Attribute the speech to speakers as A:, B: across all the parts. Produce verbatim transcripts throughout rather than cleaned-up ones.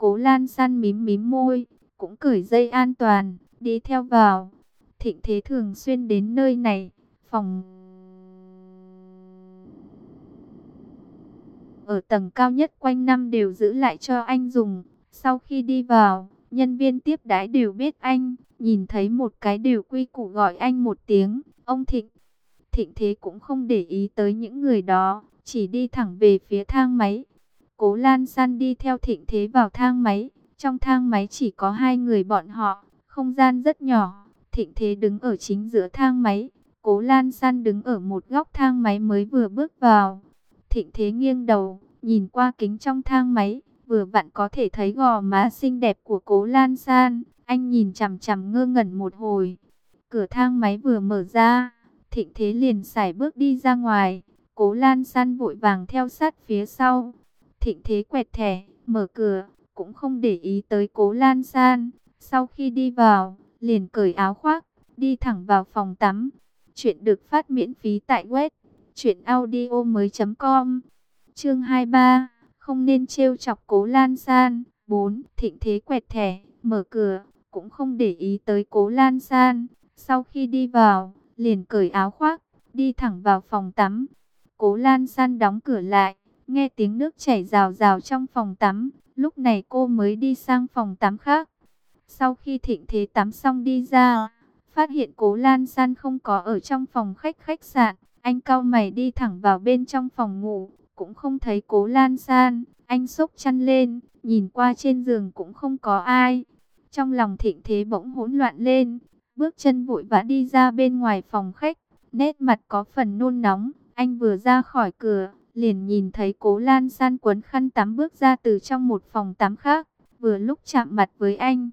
A: Cố Lan San mím mím môi, cũng cởi dây an toàn, đi theo vào. Thịnh Thế thường xuyên đến nơi này, phòng ở tầng cao nhất quanh năm đều giữ lại cho anh dùng. Sau khi đi vào, nhân viên tiếp đãi đều biết anh, nhìn thấy một cái đều quy củ gọi anh một tiếng, ông Thịnh. Thịnh Thế cũng không để ý tới những người đó, chỉ đi thẳng về phía thang máy. Cố Lan San đi theo Thịnh Thế vào thang máy, trong thang máy chỉ có hai người bọn họ, không gian rất nhỏ. Thịnh Thế đứng ở chính giữa thang máy, Cố Lan San đứng ở một góc thang máy mới vừa bước vào. Thịnh Thế nghiêng đầu, nhìn qua kính trong thang máy, vừa vặn có thể thấy gò má xinh đẹp của Cố Lan San. Anh nhìn chằm chằm ngơ ngẩn một hồi. Cửa thang máy vừa mở ra, Thịnh Thế liền sải bước đi ra ngoài. Cố Lan San vội vàng theo sát phía sau. Thịnh Thế quẹt thẻ, mở cửa, cũng không để ý tới Cố Lan San. Sau khi đi vào, liền cởi áo khoác, đi thẳng vào phòng tắm. Chuyện được phát miễn phí tại web truyệnaudiomoi chấm com. Chương hai mươi ba, không nên trêu chọc Cố Lan San. bốn. Thịnh Thế quẹt thẻ, mở cửa, cũng không để ý tới Cố Lan San. Sau khi đi vào, liền cởi áo khoác, đi thẳng vào phòng tắm. Cố Lan San đóng cửa lại, nghe tiếng nước chảy rào rào trong phòng tắm. Lúc này cô mới đi sang phòng tắm khác. Sau khi Thịnh Thế tắm xong đi ra, phát hiện Cố Lan San không có ở trong phòng khách khách sạn. Anh cau mày đi thẳng vào bên trong phòng ngủ, cũng không thấy Cố Lan San. Anh xốc chăn lên, nhìn qua trên giường cũng không có ai. Trong lòng Thịnh Thế bỗng hỗn loạn lên, bước chân vội vã đi ra bên ngoài phòng khách, nét mặt có phần nôn nóng. Anh vừa ra khỏi cửa, liền nhìn thấy Cố Lan San quấn khăn tắm bước ra từ trong một phòng tắm khác, vừa lúc chạm mặt với anh.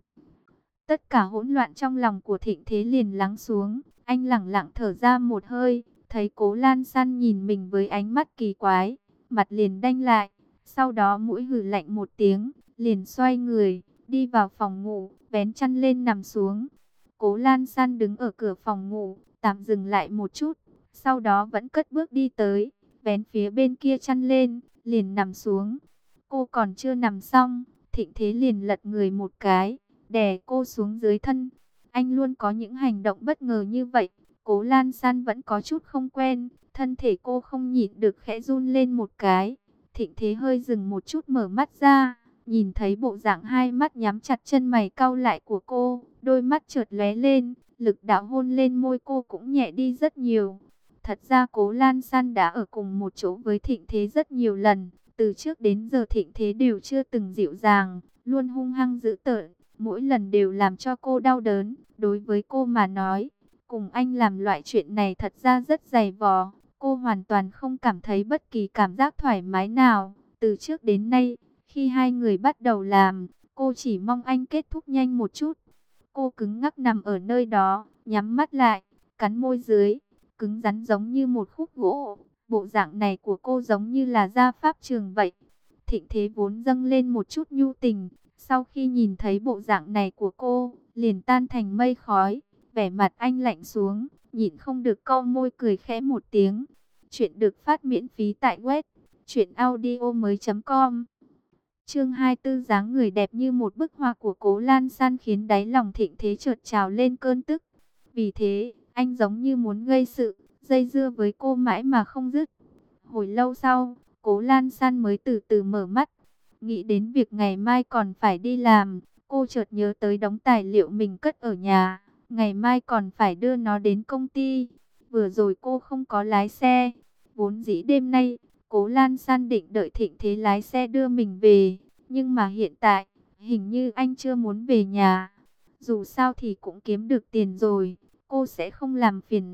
A: Tất cả hỗn loạn trong lòng của Thịnh Thế liền lắng xuống, anh lẳng lặng thở ra một hơi, thấy Cố Lan San nhìn mình với ánh mắt kỳ quái, mặt liền đanh lại, sau đó mũi hừ lạnh một tiếng, liền xoay người, đi vào phòng ngủ, vén chăn lên nằm xuống. Cố Lan San đứng ở cửa phòng ngủ, tạm dừng lại một chút, sau đó vẫn cất bước đi tới, vén phía bên kia chăn lên, liền nằm xuống. Cô còn chưa nằm xong, Thịnh Thế liền lật người một cái, đè cô xuống dưới thân. Anh luôn có những hành động bất ngờ như vậy. Cố Lan San vẫn có chút không quen, thân thể cô không nhịn được khẽ run lên một cái. Thịnh Thế hơi dừng một chút mở mắt ra, nhìn thấy bộ dạng hai mắt nhắm chặt chân mày cau lại của cô, đôi mắt chợt lóe lên, lực đạo hôn lên môi cô cũng nhẹ đi rất nhiều. Thật ra Cố Lan San đã ở cùng một chỗ với Thịnh Thế rất nhiều lần, từ trước đến giờ Thịnh Thế đều chưa từng dịu dàng, luôn hung hăng dữ tợn, mỗi lần đều làm cho cô đau đớn. Đối với cô mà nói, cùng anh làm loại chuyện này thật ra rất dày vò, cô hoàn toàn không cảm thấy bất kỳ cảm giác thoải mái nào. Từ trước đến nay, khi hai người bắt đầu làm, cô chỉ mong anh kết thúc nhanh một chút. Cô cứng ngắc nằm ở nơi đó, nhắm mắt lại, cắn môi dưới, cứng rắn giống như một khúc gỗ. Bộ dạng này của cô giống như là ra pháp trường vậy. Thịnh Thế vốn dâng lên một chút nhu tình, sau khi nhìn thấy bộ dạng này của cô, liền tan thành mây khói. Vẻ mặt anh lạnh xuống, nhịn không được cau môi cười khẽ một tiếng. Chuyện được phát miễn phí tại web truyệnaudiomoi chấm com. Chương hai mươi tư, dáng người đẹp như một bức họa của Cố Lan San khiến đáy lòng Thịnh Thế chợt trào lên cơn tức. Vì thế, anh giống như muốn gây sự, dây dưa với cô mãi mà không dứt. Hồi lâu sau, Cố Lan San mới từ từ mở mắt. Nghĩ đến việc ngày mai còn phải đi làm, cô chợt nhớ tới đống tài liệu mình cất ở nhà. Ngày mai còn phải đưa nó đến công ty. Vừa rồi cô không có lái xe. Vốn dĩ đêm nay, Cố Lan San định đợi Thịnh Thế lái xe đưa mình về. Nhưng mà hiện tại, hình như anh chưa muốn về nhà. Dù sao thì cũng kiếm được tiền rồi, cô sẽ không làm phiền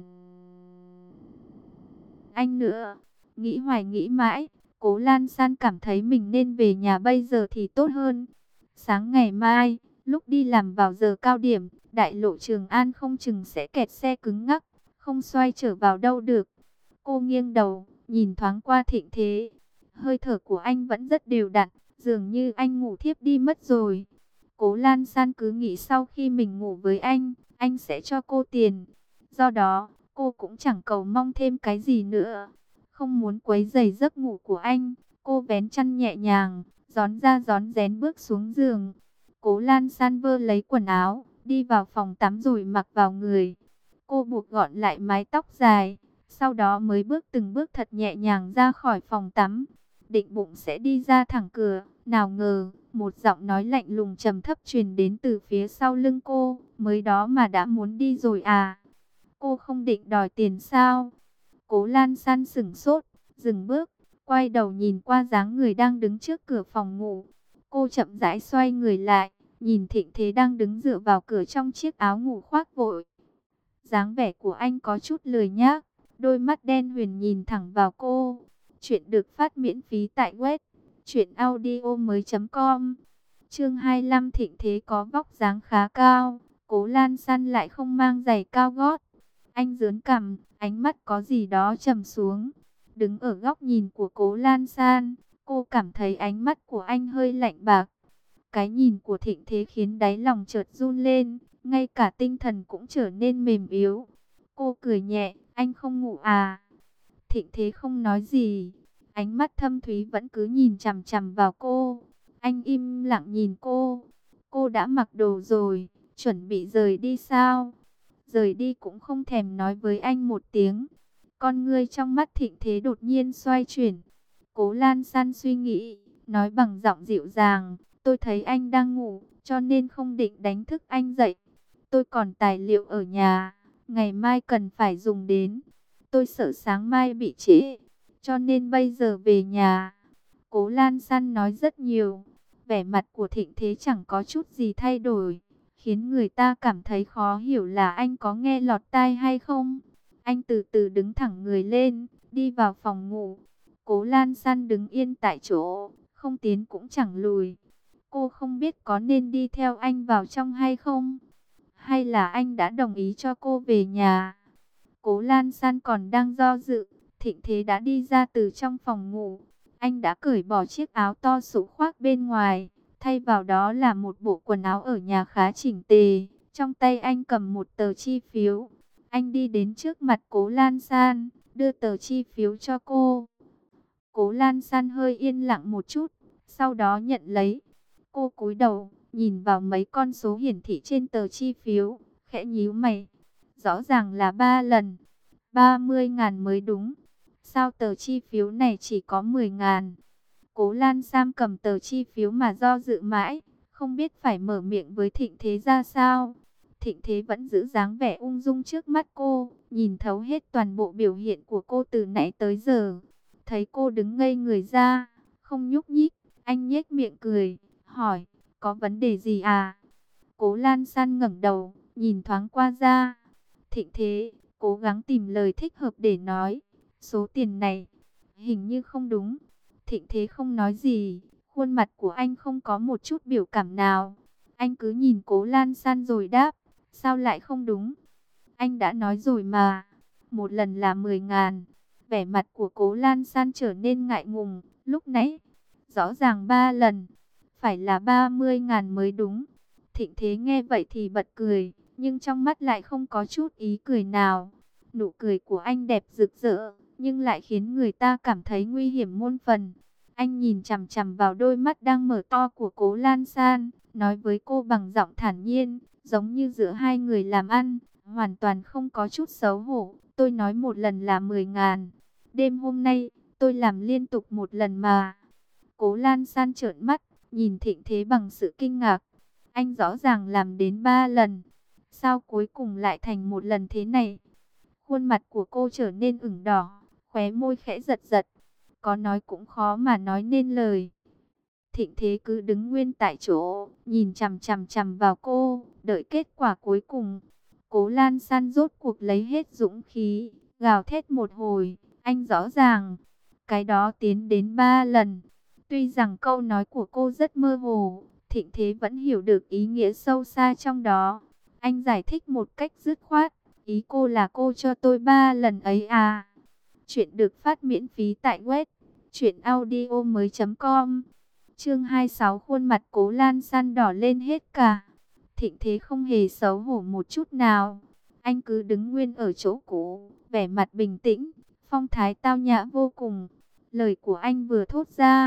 A: anh nữa. Nghĩ hoài nghĩ mãi, Cố Lan San cảm thấy mình nên về nhà bây giờ thì tốt hơn. Sáng ngày mai, lúc đi làm vào giờ cao điểm, đại lộ Trường An không chừng sẽ kẹt xe cứng ngắc, không xoay trở vào đâu được. Cô nghiêng đầu, nhìn thoáng qua Thịnh Thế. Hơi thở của anh vẫn rất đều đặn, dường như anh ngủ thiếp đi mất rồi. Cố Lan San cứ nghĩ sau khi mình ngủ với anh, anh sẽ cho cô tiền. Do đó, cô cũng chẳng cầu mong thêm cái gì nữa. Không muốn quấy rầy giấc ngủ của anh, cô vén chăn nhẹ nhàng, rón ra rón rén bước xuống giường. Cố Lan San vơ lấy quần áo, đi vào phòng tắm rồi mặc vào người. Cô buộc gọn lại mái tóc dài, sau đó mới bước từng bước thật nhẹ nhàng ra khỏi phòng tắm. Định bụng sẽ đi ra thẳng cửa, nào ngờ, một giọng nói lạnh lùng trầm thấp truyền đến từ phía sau lưng cô. Mới đó mà đã muốn đi rồi à? Cô không định đòi tiền sao? Cố Lan San sững sốt, dừng bước, quay đầu nhìn qua dáng người đang đứng trước cửa phòng ngủ. Cô chậm rãi xoay người lại, nhìn Thịnh Thế đang đứng dựa vào cửa trong chiếc áo ngủ khoác vội. Dáng vẻ của anh có chút lười nhác, đôi mắt đen huyền nhìn thẳng vào cô. Chuyện được phát miễn phí tại web truyện audio mới chấm com. Chương hai mươi lăm. Thịnh Thế có vóc dáng khá cao, Cố Lan San lại không mang giày cao gót. Anh giớn cằm, ánh mắt có gì đó trầm xuống. Đứng ở góc nhìn của Cố Lan San, cô cảm thấy ánh mắt của anh hơi lạnh bạc. Cái nhìn của Thịnh Thế khiến đáy lòng chợt run lên, ngay cả tinh thần cũng trở nên mềm yếu. Cô cười nhẹ, anh không ngủ à? Thịnh Thế không nói gì, ánh mắt thâm thúy vẫn cứ nhìn chằm chằm vào cô. Anh im lặng nhìn cô. Cô đã mặc đồ rồi, chuẩn bị rời đi sao? Rời đi cũng không thèm nói với anh một tiếng. Con ngươi trong mắt Thịnh Thế đột nhiên xoay chuyển. Cố Lan San suy nghĩ, nói bằng giọng dịu dàng, tôi thấy anh đang ngủ, cho nên không định đánh thức anh dậy. Tôi còn tài liệu ở nhà, ngày mai cần phải dùng đến. Tôi sợ sáng mai bị trễ, cho nên bây giờ về nhà. Cố Lan San nói rất nhiều, vẻ mặt của Thịnh Thế chẳng có chút gì thay đổi, khiến người ta cảm thấy khó hiểu là anh có nghe lọt tai hay không. Anh từ từ đứng thẳng người lên, đi vào phòng ngủ. Cố Lan San đứng yên tại chỗ, không tiến cũng chẳng lùi. Cô không biết có nên đi theo anh vào trong hay không, hay là anh đã đồng ý cho cô về nhà. Cố Lan San còn đang do dự, Thịnh Thế đã đi ra từ trong phòng ngủ. Anh đã cởi bỏ chiếc áo to xấu khoác bên ngoài, thay vào đó là một bộ quần áo ở nhà khá chỉnh tề. Trong tay anh cầm một tờ chi phiếu. Anh đi đến trước mặt Cố Lan San, đưa tờ chi phiếu cho cô. Cố Lan San hơi yên lặng một chút, sau đó nhận lấy. Cô cúi đầu, nhìn vào mấy con số hiển thị trên tờ chi phiếu, khẽ nhíu mày. Rõ ràng là ba lần, ba mươi ngàn mới đúng. Sao tờ chi phiếu này chỉ có mười ngàn? Cố Lan Sam cầm tờ chi phiếu mà do dự mãi, không biết phải mở miệng với Thịnh Thế ra sao. Thịnh Thế vẫn giữ dáng vẻ ung dung trước mắt cô, nhìn thấu hết toàn bộ biểu hiện của cô từ nãy tới giờ. Thấy cô đứng ngây người ra, không nhúc nhích, anh nhếch miệng cười, hỏi, có vấn đề gì à? Cố Lan San ngẩng đầu, nhìn thoáng qua ra. Thịnh Thế cố gắng tìm lời thích hợp để nói, số tiền này hình như không đúng. Thịnh Thế không nói gì, khuôn mặt của anh không có một chút biểu cảm nào. Anh cứ nhìn Cố Lan San rồi đáp, sao lại không đúng? Anh đã nói rồi mà, một lần là mười ngàn. Vẻ mặt của Cố Lan San trở nên ngại ngùng, lúc nãy rõ ràng ba lần, phải là ba mươi ngàn mới đúng. Thịnh Thế nghe vậy thì bật cười, nhưng trong mắt lại không có chút ý cười nào. Nụ cười của anh đẹp rực rỡ, nhưng lại khiến người ta cảm thấy nguy hiểm muôn phần. Anh nhìn chằm chằm vào đôi mắt đang mở to của Cố Lan San, nói với cô bằng giọng thản nhiên, giống như giữa hai người làm ăn, hoàn toàn không có chút xấu hổ. Tôi nói một lần là mười ngàn. Đêm hôm nay, tôi làm liên tục một lần mà. Cố Lan San trợn mắt, nhìn Thịnh Thế bằng sự kinh ngạc. Anh rõ ràng làm đến ba lần, sao cuối cùng lại thành một lần thế này? Khuôn mặt của cô trở nên ửng đỏ, khóe môi khẽ giật giật. Có nói cũng khó mà nói nên lời. Thịnh Thế cứ đứng nguyên tại chỗ, nhìn chằm chằm chằm vào cô, đợi kết quả cuối cùng. Cố Lan San rốt cuộc lấy hết dũng khí, gào thét một hồi. Anh rõ ràng, cái đó tiến đến ba lần. Tuy rằng câu nói của cô rất mơ hồ, Thịnh Thế vẫn hiểu được ý nghĩa sâu xa trong đó. Anh giải thích một cách dứt khoát, ý cô là cô cho tôi ba lần ấy à? Chuyện được phát miễn phí tại web truyện audio mới chấm com. Chương hai mươi sáu. Khuôn mặt Cố Lan San đỏ lên hết cả. Thịnh Thế không hề xấu hổ một chút nào. Anh cứ đứng nguyên ở chỗ cũ, vẻ mặt bình tĩnh, phong thái tao nhã vô cùng. Lời của anh vừa thốt ra,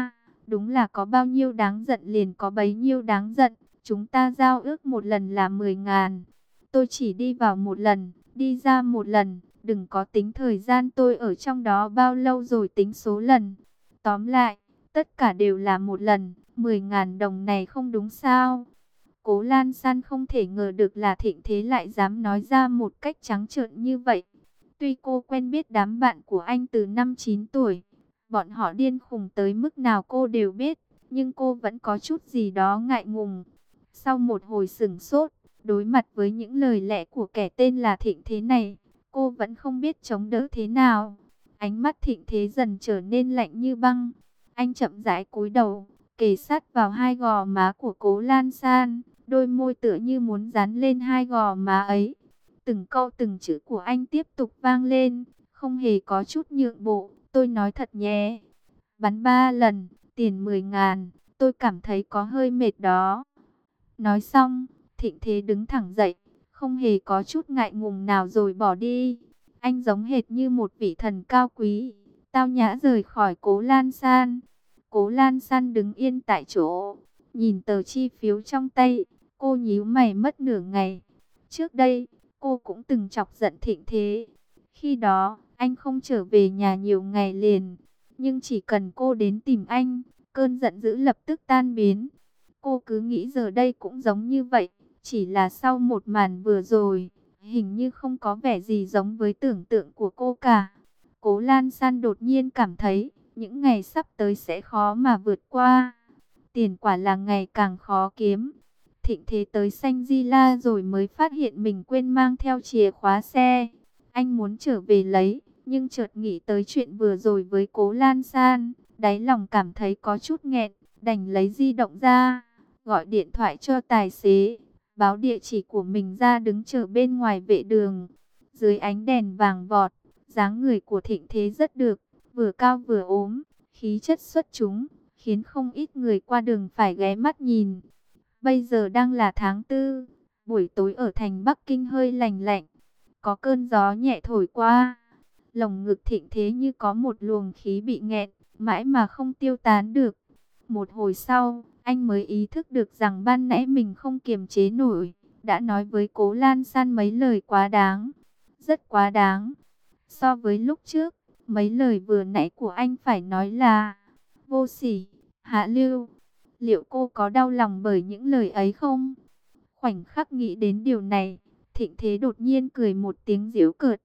A: Đúng là có bao nhiêu đáng giận liền có bấy nhiêu đáng giận. Chúng ta giao ước một lần là mười ngàn. Tôi chỉ đi vào một lần, đi ra một lần. Đừng có tính thời gian tôi ở trong đó bao lâu rồi tính số lần. Tóm lại, tất cả đều là một lần. Mười ngàn đồng này không đúng sao? Cố Lan San không thể ngờ được là Thịnh Thế lại dám nói ra một cách trắng trợn như vậy. Tuy cô quen biết đám bạn của anh từ năm chín tuổi, bọn họ điên khùng tới mức nào cô đều biết, nhưng cô vẫn có chút gì đó ngại ngùng. Sau một hồi sửng sốt, đối mặt với những lời lẽ của kẻ tên là Thịnh Thế này, cô vẫn không biết chống đỡ thế nào. Ánh mắt Thịnh Thế dần trở nên lạnh như băng. Anh chậm rãi cúi đầu, kề sát vào hai gò má của Cố Lan San, đôi môi tựa như muốn dán lên hai gò má ấy. Từng câu từng chữ của anh tiếp tục vang lên, không hề có chút nhượng bộ. Tôi nói thật nhé, bắn ba lần, tiền mười ngàn, tôi cảm thấy có hơi mệt đó. Nói xong, Thịnh Thế đứng thẳng dậy, không hề có chút ngại ngùng nào rồi bỏ đi. Anh giống hệt như một vị thần cao quý, tao nhã rời khỏi Cố Lan San. Cố Lan San đứng yên tại chỗ, nhìn tờ chi phiếu trong tay, cô nhíu mày mất nửa ngày. Trước đây, cô cũng từng chọc giận Thịnh Thế. Khi đó, anh không trở về nhà nhiều ngày liền, nhưng chỉ cần cô đến tìm anh, cơn giận dữ lập tức tan biến. Cô cứ nghĩ giờ đây cũng giống như vậy, chỉ là sau một màn vừa rồi, hình như không có vẻ gì giống với tưởng tượng của cô cả. Cố Lan San đột nhiên cảm thấy, những ngày sắp tới sẽ khó mà vượt qua. Tiền quả là ngày càng khó kiếm. Thịnh Thế tới Xanh Di La rồi mới phát hiện mình quên mang theo chìa khóa xe. Anh muốn trở về lấy, nhưng chợt nghĩ tới chuyện vừa rồi với Cố Lan San, đáy lòng cảm thấy có chút nghẹn, đành lấy di động ra, gọi điện thoại cho tài xế, báo địa chỉ của mình ra đứng chờ bên ngoài vệ đường. Dưới ánh đèn vàng vọt, dáng người của Thịnh Thế rất được, vừa cao vừa ốm, khí chất xuất chúng, khiến không ít người qua đường phải ghé mắt nhìn. Bây giờ đang là tháng tư, buổi tối ở thành Bắc Kinh hơi lành lạnh, có cơn gió nhẹ thổi qua. Lồng ngực Thịnh Thế như có một luồng khí bị nghẹn, mãi mà không tiêu tán được. Một hồi sau, anh mới ý thức được rằng ban nãy mình không kiềm chế nổi, đã nói với Cố Lan San mấy lời quá đáng, rất quá đáng. So với lúc trước, mấy lời vừa nãy của anh phải nói là vô sỉ, hạ lưu. Liệu cô có đau lòng bởi những lời ấy không? Khoảnh khắc nghĩ đến điều này, Thịnh Thế đột nhiên cười một tiếng giễu cợt.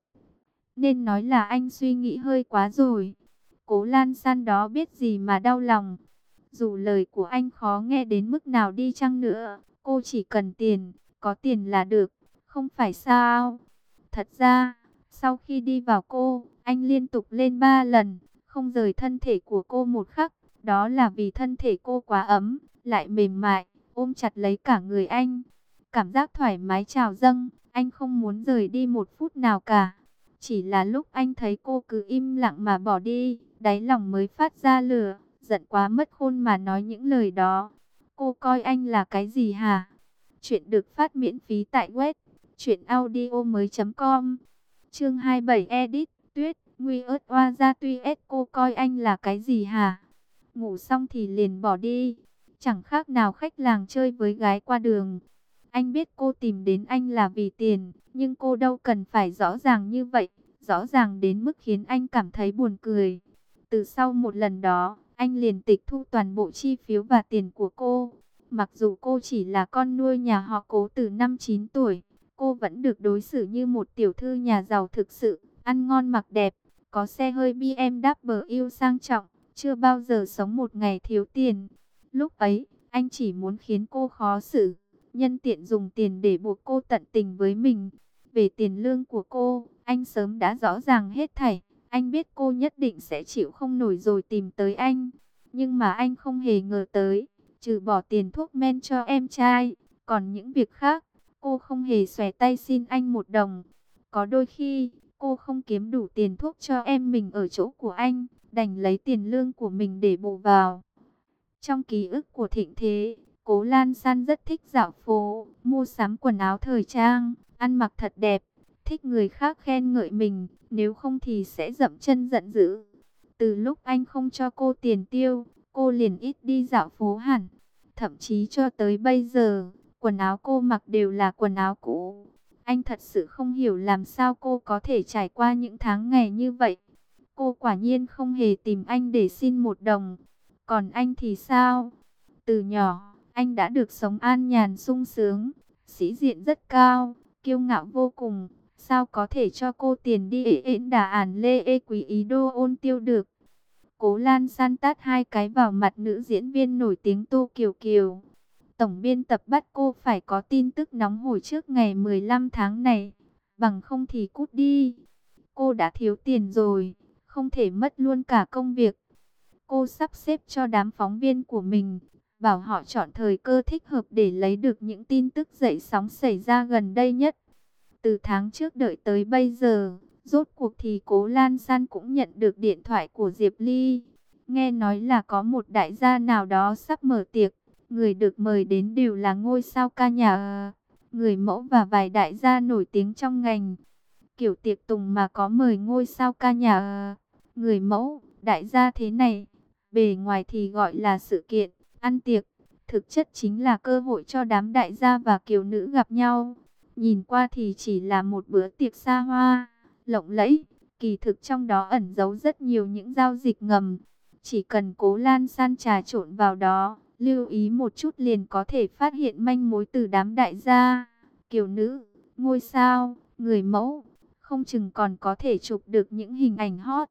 A: Nên nói là anh suy nghĩ hơi quá rồi. Cố Lan San đó biết gì mà đau lòng. Dù lời của anh khó nghe đến mức nào đi chăng nữa, cô chỉ cần tiền, có tiền là được, không phải sao? Thật ra, sau khi đi vào cô, anh liên tục lên ba lần, không rời thân thể của cô một khắc. Đó là vì thân thể cô quá ấm, lại mềm mại, ôm chặt lấy cả người anh. Cảm giác thoải mái trào dâng, anh không muốn rời đi một phút nào cả. Chỉ là lúc anh thấy cô cứ im lặng mà bỏ đi, đáy lòng mới phát ra lửa, giận quá mất khôn mà nói những lời đó. Cô coi anh là cái gì hả? Chuyện được phát miễn phí tại web truyện audio mới chấm com. Chương hai mươi bảy edit, Tuyết, Nguy ớt oa ra tuy ết cô coi anh là cái gì hả? Ngủ xong thì liền bỏ đi, chẳng khác nào khách làng chơi với gái qua đường. Anh biết cô tìm đến anh là vì tiền, nhưng cô đâu cần phải rõ ràng như vậy, rõ ràng đến mức khiến anh cảm thấy buồn cười. Từ sau một lần đó, anh liền tịch thu toàn bộ chi phiếu và tiền của cô. Mặc dù cô chỉ là con nuôi nhà họ Cố từ năm chín tuổi, cô vẫn được đối xử như một tiểu thư nhà giàu thực sự, ăn ngon mặc đẹp, có xe hơi bê em vê sang trọng, chưa bao giờ sống một ngày thiếu tiền. Lúc ấy, anh chỉ muốn khiến cô khó xử, nhân tiện dùng tiền để buộc cô tận tình với mình. Về tiền lương của cô, anh sớm đã rõ ràng hết thảy. Anh biết cô nhất định sẽ chịu không nổi rồi tìm tới anh. Nhưng mà anh không hề ngờ tới, trừ bỏ tiền thuốc men cho em trai, còn những việc khác, cô không hề xòe tay xin anh một đồng. Có đôi khi, cô không kiếm đủ tiền thuốc cho em mình ở chỗ của anh, đành lấy tiền lương của mình để bù vào. Trong ký ức của Thịnh Thế, Cố Lan San rất thích dạo phố, mua sắm quần áo thời trang, ăn mặc thật đẹp, thích người khác khen ngợi mình, nếu không thì sẽ dậm chân giận dữ. Từ lúc anh không cho cô tiền tiêu, cô liền ít đi dạo phố hẳn. Thậm chí cho tới bây giờ, quần áo cô mặc đều là quần áo cũ. Anh thật sự không hiểu làm sao cô có thể trải qua những tháng ngày như vậy. Cô quả nhiên không hề tìm anh để xin một đồng. Còn anh thì sao? Từ nhỏ, anh đã được sống an nhàn sung sướng, sĩ diện rất cao, kiêu ngạo vô cùng. Sao có thể cho cô tiền đi ế ễn đà ản lê ê quý ý đô ôn tiêu được? Cố Lan San tát hai cái vào mặt nữ diễn viên nổi tiếng Tô Kiều Kiều. Tổng biên tập bắt cô phải có tin tức nóng hổi trước ngày mười lăm tháng này, bằng không thì cút đi. Cô đã thiếu tiền rồi, không thể mất luôn cả công việc. Cô sắp xếp cho đám phóng viên của mình, bảo họ chọn thời cơ thích hợp để lấy được những tin tức dậy sóng xảy ra gần đây nhất. Từ tháng trước đợi tới bây giờ, rốt cuộc thì Cố Lan San cũng nhận được điện thoại của Diệp Ly. Nghe nói là có một đại gia nào đó sắp mở tiệc, người được mời đến đều là ngôi sao ca nhạc, người mẫu và vài đại gia nổi tiếng trong ngành. Kiểu tiệc tùng mà có mời ngôi sao ca nhạc, người mẫu, đại gia thế này, bề ngoài thì gọi là sự kiện, ăn tiệc, thực chất chính là cơ hội cho đám đại gia và kiều nữ gặp nhau. Nhìn qua thì chỉ là một bữa tiệc xa hoa, lộng lẫy, kỳ thực trong đó ẩn giấu rất nhiều những giao dịch ngầm. Chỉ cần Cố Lan San trà trộn vào đó, lưu ý một chút liền có thể phát hiện manh mối từ đám đại gia, kiều nữ, ngôi sao, người mẫu, không chừng còn có thể chụp được những hình ảnh hot.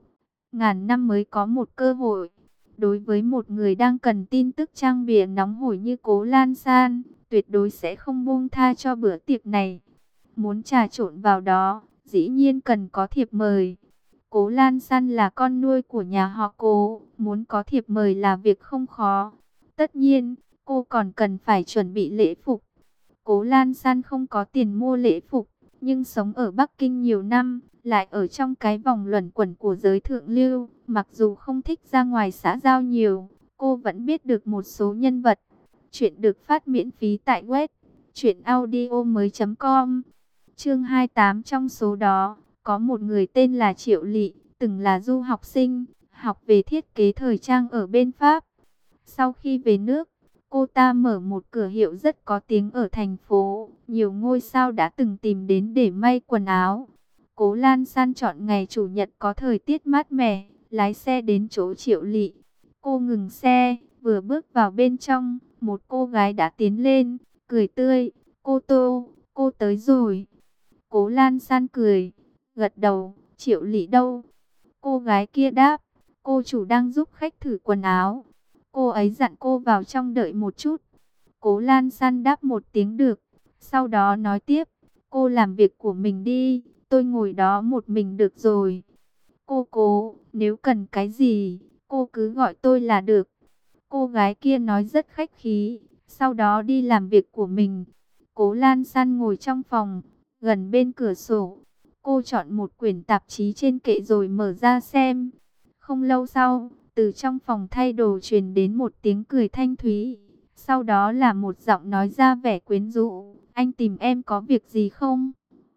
A: Ngàn năm mới có một cơ hội. Đối với một người đang cần tin tức trang bìa nóng hổi như Cố Lan San, tuyệt đối sẽ không buông tha cho bữa tiệc này. Muốn trà trộn vào đó, dĩ nhiên cần có thiệp mời. Cố Lan San là con nuôi của nhà họ Cố, muốn có thiệp mời là việc không khó. Tất nhiên, cô còn cần phải chuẩn bị lễ phục. Cố Lan San không có tiền mua lễ phục, nhưng sống ở Bắc Kinh nhiều năm, lại ở trong cái vòng luẩn quẩn của giới thượng lưu. Mặc dù không thích ra ngoài xã giao nhiều, cô vẫn biết được một số nhân vật. Chuyện được phát miễn phí tại web truyện audio mới chấm com. Chương hai mươi tám trong số đó, có một người tên là Triệu Lị, từng là du học sinh, học về thiết kế thời trang ở bên Pháp. Sau khi về nước, cô ta mở một cửa hiệu rất có tiếng ở thành phố. Nhiều ngôi sao đã từng tìm đến để may quần áo. Cố Lan San chọn ngày chủ nhật có thời tiết mát mẻ, lái xe đến chỗ Triệu Lị. Cô ngừng xe, vừa bước vào bên trong, một cô gái đã tiến lên, cười tươi. Cô Tô, cô tới rồi. Cố Lan San cười, gật đầu. Triệu Lị đâu? Cô gái kia đáp, cô chủ đang giúp khách thử quần áo. Cô ấy dặn cô vào trong đợi một chút. Cố Lan San đáp một tiếng được, sau đó nói tiếp, cô làm việc của mình đi, tôi ngồi đó một mình được rồi. Cô Cố, nếu cần cái gì, cô cứ gọi tôi là được. Cô gái kia nói rất khách khí, sau đó đi làm việc của mình. Cố Lan San ngồi trong phòng, gần bên cửa sổ. Cô chọn một quyển tạp chí trên kệ rồi mở ra xem. Không lâu sau, từ trong phòng thay đồ truyền đến một tiếng cười thanh thúy. Sau đó là một giọng nói ra vẻ quyến rũ. Anh tìm em có việc gì không?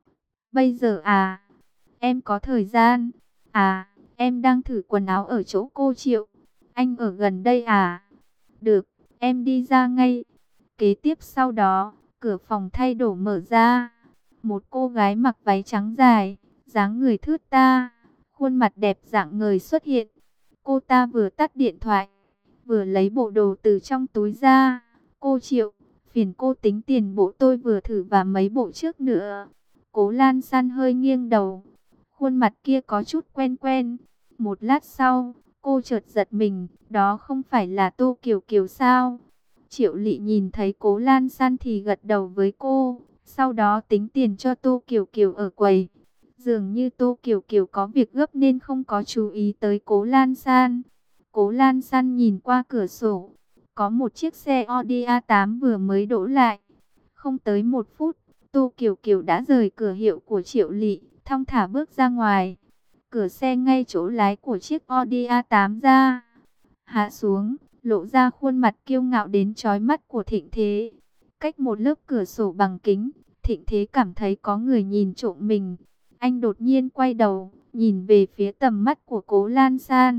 A: Bây giờ à? Em có thời gian. À, em đang thử quần áo ở chỗ cô Triệu. Anh ở gần đây à? Được, em đi ra ngay. Kế tiếp sau đó, cửa phòng thay đồ mở ra. Một cô gái mặc váy trắng dài, dáng người thướt tha, khuôn mặt đẹp rạng ngời xuất hiện. Cô ta vừa tắt điện thoại, vừa lấy bộ đồ từ trong túi ra. Cô Triệu, phiền cô tính tiền bộ tôi vừa thử và mấy bộ trước nữa. Cố Lan San hơi nghiêng đầu. Khuôn mặt kia có chút quen quen. Một lát sau, cô chợt giật mình. Đó không phải là Tô Kiều Kiều sao? Triệu Lị nhìn thấy Cố Lan San thì gật đầu với cô. Sau đó tính tiền cho Tô Kiều Kiều ở quầy. Dường như Tô Kiều Kiều có việc gấp nên không có chú ý tới Cố Lan San. Cố Lan San nhìn qua cửa sổ. Có một chiếc xe Audi a tám vừa mới đỗ lại. Không tới một phút, Tô Kiều Kiều đã rời cửa hiệu của Triệu Lị, thong thả bước ra ngoài. Cửa xe ngay chỗ lái của chiếc Audi a tám ra. Hạ xuống, lộ ra khuôn mặt kiêu ngạo đến chói mắt của Thịnh Thế. Cách một lớp cửa sổ bằng kính, Thịnh Thế cảm thấy có người nhìn trộm mình. Anh đột nhiên quay đầu, nhìn về phía tầm mắt của Cố Lan San.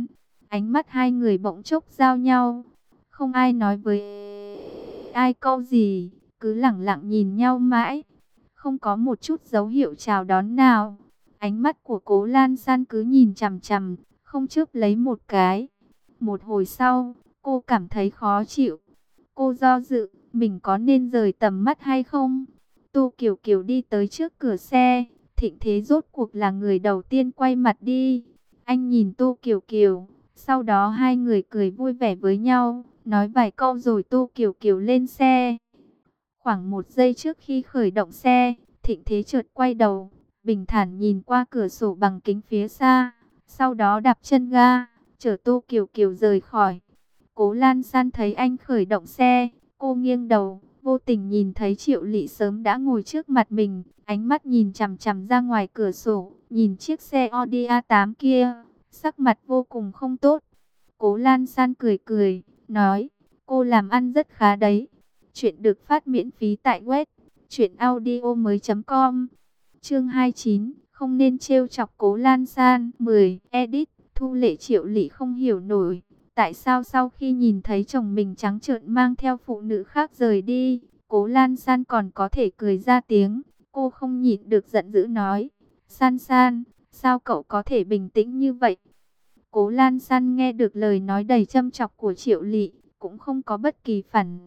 A: Ánh mắt hai người bỗng chốc giao nhau. Không ai nói với ai câu gì, cứ lẳng lặng nhìn nhau mãi. Không có một chút dấu hiệu chào đón nào. Ánh mắt của Cố Lan San cứ nhìn chằm chằm, không chớp lấy một cái. Một hồi sau, cô cảm thấy khó chịu. Cô do dự, mình có nên rời tầm mắt hay không? Tô Kiều Kiều đi tới trước cửa xe. Thịnh Thế rốt cuộc là người đầu tiên quay mặt đi. Anh nhìn Tô Kiều Kiều. Sau đó hai người cười vui vẻ với nhau. Nói vài câu rồi Tô Kiều Kiều lên xe. Khoảng một giây trước khi khởi động xe, Thịnh Thế chợt quay đầu, bình thản nhìn qua cửa sổ bằng kính phía xa. Sau đó đạp chân ga, chở Tô Kiều Kiều rời khỏi. Cố Lan San thấy anh khởi động xe, cô nghiêng đầu, vô tình nhìn thấy Triệu Lị sớm đã ngồi trước mặt mình, ánh mắt nhìn chằm chằm ra ngoài cửa sổ, nhìn chiếc xe Audi a tám kia, sắc mặt vô cùng không tốt. Cố Lan San cười cười, nói, cô làm ăn rất khá đấy. Chuyện được phát miễn phí tại web truyệnaudio mới chấm com. Chương hai mươi chín, không nên trêu chọc Cố Lan San. mười. Edit, Thu Lệ. Triệu Lị không hiểu nổi, tại sao sau khi nhìn thấy chồng mình trắng trợn mang theo phụ nữ khác rời đi, Cố Lan San còn có thể cười ra tiếng. Cô không nhịn được giận dữ nói, San San, sao cậu có thể bình tĩnh như vậy? Cố Lan San nghe được lời nói đầy châm chọc của Triệu Lị, cũng không có bất kỳ phản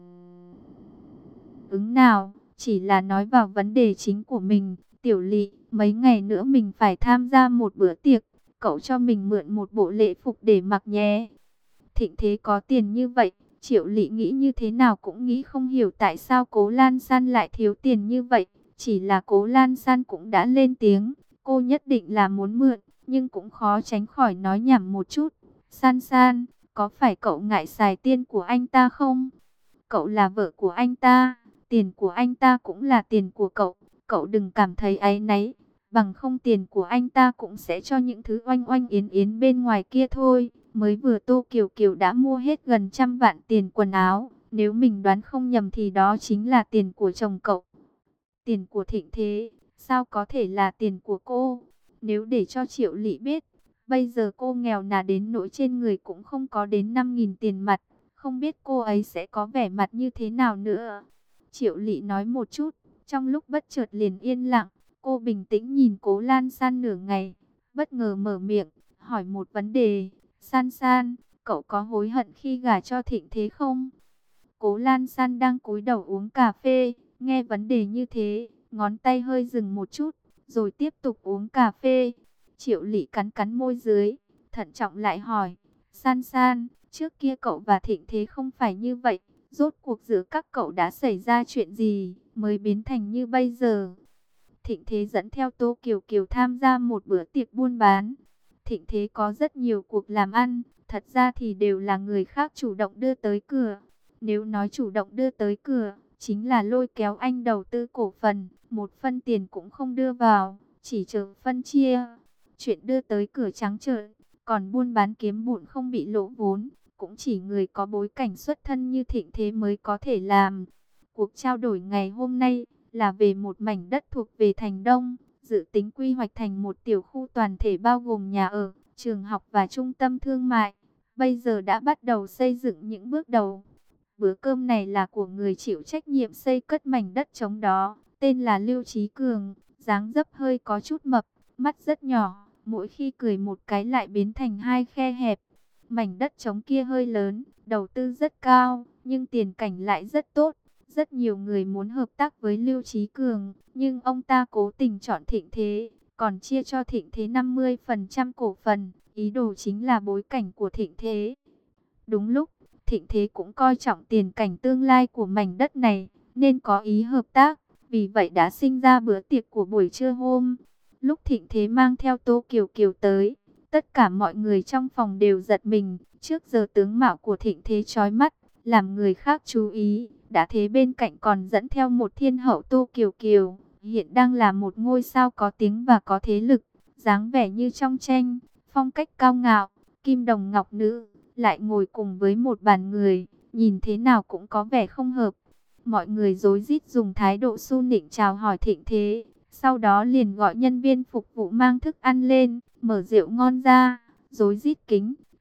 A: ứng nào, chỉ là nói vào vấn đề chính của mình. Tiểu Lị, mấy ngày nữa mình phải tham gia một bữa tiệc, cậu cho mình mượn một bộ lễ phục để mặc nhé. Thịnh Thế có tiền như vậy, Triệu Lị nghĩ như thế nào cũng nghĩ không hiểu tại sao Cố Lan San lại thiếu tiền như vậy. Chỉ là Cố Lan San cũng đã lên tiếng, cô nhất định là muốn mượn, nhưng cũng khó tránh khỏi nói nhảm một chút. San San, có phải cậu ngại xài tiền của anh ta không? Cậu là vợ của anh ta, tiền của anh ta cũng là tiền của cậu, cậu đừng cảm thấy áy náy. Bằng không tiền của anh ta cũng sẽ cho những thứ oanh oanh yến yến bên ngoài kia thôi. Mới vừa Tô Kiều Kiều đã mua hết gần trăm vạn tiền quần áo. Nếu mình đoán không nhầm thì đó chính là tiền của chồng cậu. Tiền của Thịnh Thế, sao có thể là tiền của cô? Nếu để cho Triệu Lị biết, bây giờ cô nghèo nàn đến nỗi trên người cũng không có đến năm nghìn tiền mặt. Không biết cô ấy sẽ có vẻ mặt như thế nào nữa. Triệu Lị nói một chút, trong lúc bất chợt liền yên lặng. Cô bình tĩnh nhìn Cố Lan San nửa ngày, bất ngờ mở miệng, hỏi một vấn đề. San San, cậu có hối hận khi gả cho Thịnh Thế không? Cố Lan San đang cúi đầu uống cà phê, nghe vấn đề như thế, ngón tay hơi dừng một chút, rồi tiếp tục uống cà phê. Triệu Lị cắn cắn môi dưới, thận trọng lại hỏi, San San, trước kia cậu và Thịnh Thế không phải như vậy, rốt cuộc giữa các cậu đã xảy ra chuyện gì, mới biến thành như bây giờ? Thịnh Thế dẫn theo Tô Kiều Kiều tham gia một bữa tiệc buôn bán. Thịnh Thế có rất nhiều cuộc làm ăn, thật ra thì đều là người khác chủ động đưa tới cửa. Nếu nói chủ động đưa tới cửa, chính là lôi kéo anh đầu tư cổ phần, một phân tiền cũng không đưa vào, chỉ chờ phân chia. Chuyện đưa tới cửa trắng trợn, còn buôn bán kiếm bụn không bị lỗ vốn, cũng chỉ người có bối cảnh xuất thân như Thịnh Thế mới có thể làm. Cuộc trao đổi ngày hôm nay là về một mảnh đất thuộc về Thành Đông, dự tính quy hoạch thành một tiểu khu toàn thể bao gồm nhà ở, trường học và trung tâm thương mại. Bây giờ đã bắt đầu xây dựng những bước đầu. Bữa cơm này là của người chịu trách nhiệm xây cất mảnh đất trống đó, tên là Lưu Chí Cường, dáng dấp hơi có chút mập, mắt rất nhỏ, mỗi khi cười một cái lại biến thành hai khe hẹp. Mảnh đất trống kia hơi lớn, đầu tư rất cao, nhưng tiền cảnh lại rất tốt. Rất nhiều người muốn hợp tác với Lưu Chí Cường, nhưng ông ta cố tình chọn Thịnh Thế, còn chia cho Thịnh Thế năm mươi phần trăm cổ phần, ý đồ chính là bối cảnh của Thịnh Thế. Đúng lúc, Thịnh Thế cũng coi trọng tiền cảnh tương lai của mảnh đất này, nên có ý hợp tác, vì vậy đã sinh ra bữa tiệc của buổi trưa hôm. Lúc Thịnh Thế mang theo Tô Kiều Kiều tới, tất cả mọi người trong phòng đều giật mình, trước giờ tướng mạo của Thịnh Thế chói mắt, làm người khác chú ý. Đã thế bên cạnh còn dẫn theo một thiên hậu Tô Kiều Kiều, hiện đang là một ngôi sao có tiếng và có thế lực, dáng vẻ như trong tranh, phong cách cao ngạo, kim đồng ngọc nữ, lại ngồi cùng với một bàn người, nhìn thế nào cũng có vẻ không hợp. Mọi người rối rít dùng thái độ su nịnh chào hỏi Thịnh Thế, sau đó liền gọi nhân viên phục vụ mang thức ăn lên, mở rượu ngon ra, rối rít kính.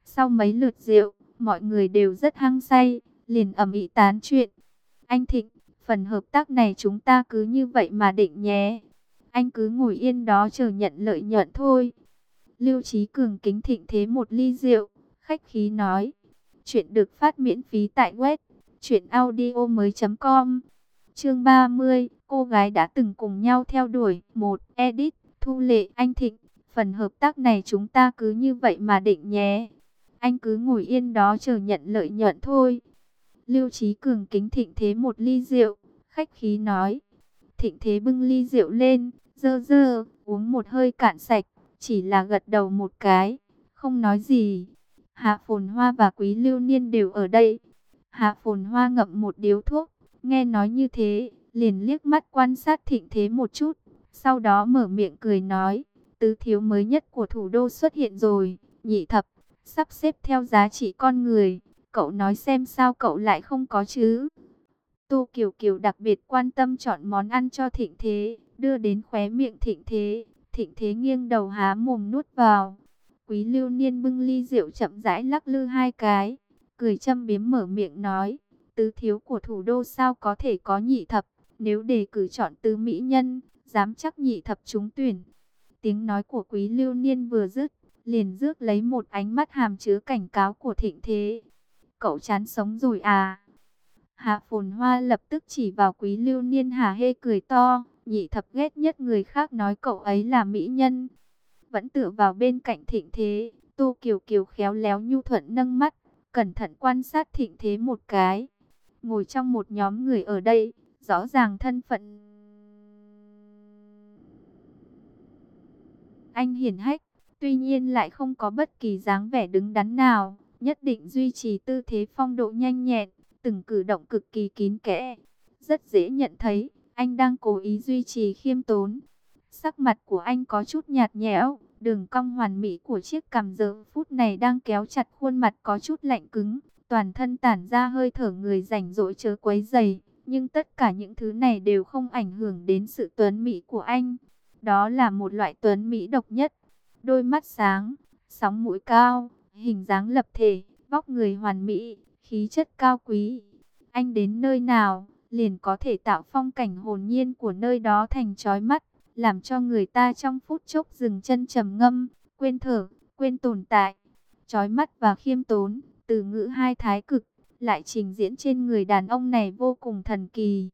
A: Sau mấy lượt rượu, mọi người đều rất hăng say, liền ầm ĩ tán chuyện. Anh Thịnh, phần hợp tác này chúng ta cứ như vậy mà định nhé. Anh cứ ngồi yên đó chờ nhận lợi nhuận thôi. Lưu Chí Cường kính Thịnh Thế một ly rượu, khách khí nói. Chuyện được phát miễn phí tại web truyện audio mới chấm com. Chương ba mươi, cô gái đã từng cùng nhau theo đuổi. Một, edit, Thu Lệ, anh Thịnh, phần hợp tác này chúng ta cứ như vậy mà định nhé. Anh cứ ngồi yên đó chờ nhận lợi nhuận thôi. Lưu Chí Cường kính Thịnh Thế một ly rượu, khách khí nói. Thịnh Thế bưng ly rượu lên, dơ dơ, uống một hơi cạn sạch, chỉ là gật đầu một cái, không nói gì. Hạ Phồn Hoa và Quý Lưu Niên đều ở đây. Hạ Phồn Hoa ngậm một điếu thuốc, nghe nói như thế, liền liếc mắt quan sát Thịnh Thế một chút, sau đó mở miệng cười nói, tứ thiếu mới nhất của thủ đô xuất hiện rồi, nhị thập, sắp xếp theo giá trị con người, cậu nói xem sao cậu lại không có chứ. Tô Kiều Kiều đặc biệt quan tâm chọn món ăn cho Thịnh Thế, đưa đến khóe miệng Thịnh Thế, Thịnh Thế nghiêng đầu há mồm nuốt vào. Quý Lưu Niên bưng ly rượu chậm rãi lắc lư hai cái, cười châm biếm mở miệng nói, tứ thiếu của thủ đô sao có thể có nhị thập, nếu đề cử chọn tứ mỹ nhân, dám chắc nhị thập trúng tuyển. Tiếng nói của Quý Lưu Niên vừa dứt, liền rước lấy một ánh mắt hàm chứa cảnh cáo của Thịnh Thế. Cậu chán sống rồi à? Hạ Phồn Hoa lập tức chỉ vào Quý Lưu Niên hả hê cười to, nhị thập ghét nhất người khác nói cậu ấy là mỹ nhân. Vẫn tựa vào bên cạnh Thịnh Thế, Tô Kiều Kiều khéo léo nhu thuận nâng mắt, cẩn thận quan sát Thịnh Thế một cái. Ngồi trong một nhóm người ở đây, rõ ràng thân phận anh hiển hách, tuy nhiên lại không có bất kỳ dáng vẻ đứng đắn nào, nhất định duy trì tư thế phong độ nhanh nhẹn, từng cử động cực kỳ kín kẽ. Rất dễ nhận thấy, anh đang cố ý duy trì khiêm tốn. Sắc mặt của anh có chút nhạt nhẽo, đường cong hoàn mỹ của chiếc cằm giờ phút này đang kéo chặt khuôn mặt có chút lạnh cứng, toàn thân tản ra hơi thở người rảnh rỗi chớ quấy rầy, nhưng tất cả những thứ này đều không ảnh hưởng đến sự tuấn mỹ của anh. Đó là một loại tuấn mỹ độc nhất, đôi mắt sáng, sóng mũi cao, hình dáng lập thể, vóc người hoàn mỹ, khí chất cao quý. Anh đến nơi nào, liền có thể tạo phong cảnh hồn nhiên của nơi đó thành chói mắt, làm cho người ta trong phút chốc dừng chân trầm ngâm, quên thở, quên tồn tại. Chói mắt và khiêm tốn, từ ngữ hai thái cực, lại trình diễn trên người đàn ông này vô cùng thần kỳ.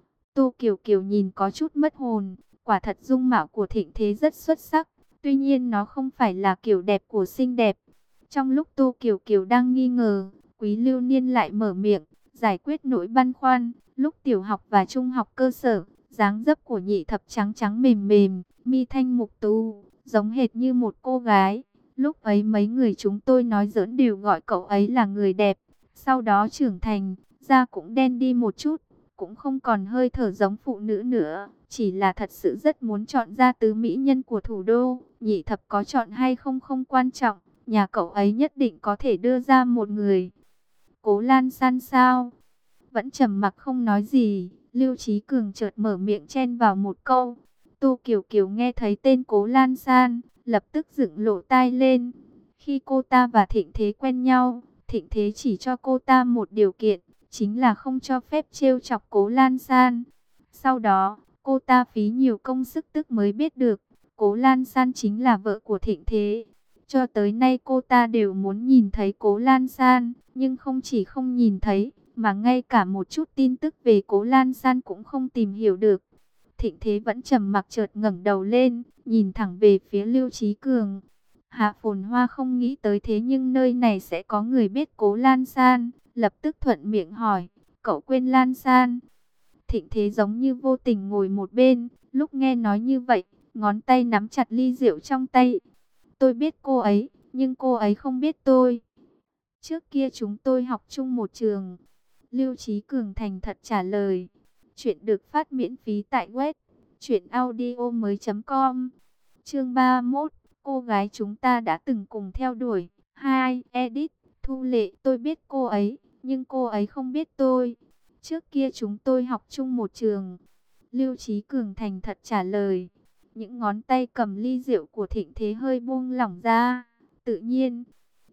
A: Tô Kiều Kiều nhìn có chút mất hồn, quả thật dung mạo của Thịnh Thế rất xuất sắc, tuy nhiên nó không phải là kiểu đẹp của xinh đẹp. Trong lúc Tô Kiều Kiều đang nghi ngờ, Quý Lưu Niên lại mở miệng, giải quyết nỗi băn khoăn. Lúc tiểu học và trung học cơ sở, dáng dấp của nhị thập trắng trắng mềm mềm, mi thanh mục tú, giống hệt như một cô gái. Lúc ấy mấy người chúng tôi nói giỡn đều gọi cậu ấy là người đẹp. Sau đó trưởng thành, da cũng đen đi một chút, cũng không còn hơi thở giống phụ nữ nữa. Chỉ là thật sự rất muốn chọn ra tứ mỹ nhân của thủ đô. Nhị thập có chọn hay không không quan trọng, nhà cậu ấy nhất định có thể đưa ra một người. Cố Lan San sao? Vẫn trầm mặc không nói gì, Lưu Chí Cường chợt mở miệng chen vào một câu. Tô Kiều Kiều nghe thấy tên Cố Lan San, lập tức dựng lỗ tai lên. Khi cô ta và Thịnh Thế quen nhau, Thịnh Thế chỉ cho cô ta một điều kiện, chính là không cho phép trêu chọc Cố Lan San. Sau đó, cô ta phí nhiều công sức tức mới biết được, Cố Lan San chính là vợ của Thịnh Thế. Cho tới nay cô ta đều muốn nhìn thấy Cố Lan San, nhưng không chỉ không nhìn thấy, mà ngay cả một chút tin tức về Cố Lan San cũng không tìm hiểu được. Thịnh Thế vẫn trầm mặc, chợt ngẩng đầu lên, nhìn thẳng về phía Lưu Chí Cường. Hạ Phồn Hoa không nghĩ tới thế nhưng nơi này sẽ có người biết Cố Lan San, lập tức thuận miệng hỏi, cậu quên Lan San? Thịnh Thế giống như vô tình ngồi một bên, lúc nghe nói như vậy, ngón tay nắm chặt ly rượu trong tay. Tôi biết cô ấy, nhưng cô ấy không biết tôi. Trước kia chúng tôi học chung một trường. Lưu Chí Cường thành thật trả lời. Chuyện được phát miễn phí tại web truyện audio mới chấm com. Chương ba mươi mốt, cô gái chúng ta đã từng cùng theo đuổi. Hai, edit, Thu Lệ, tôi biết cô ấy, nhưng cô ấy không biết tôi. Trước kia chúng tôi học chung một trường. Lưu Chí Cường thành thật trả lời. Những ngón tay cầm ly rượu của Thịnh Thế hơi buông lỏng ra. Tự nhiên,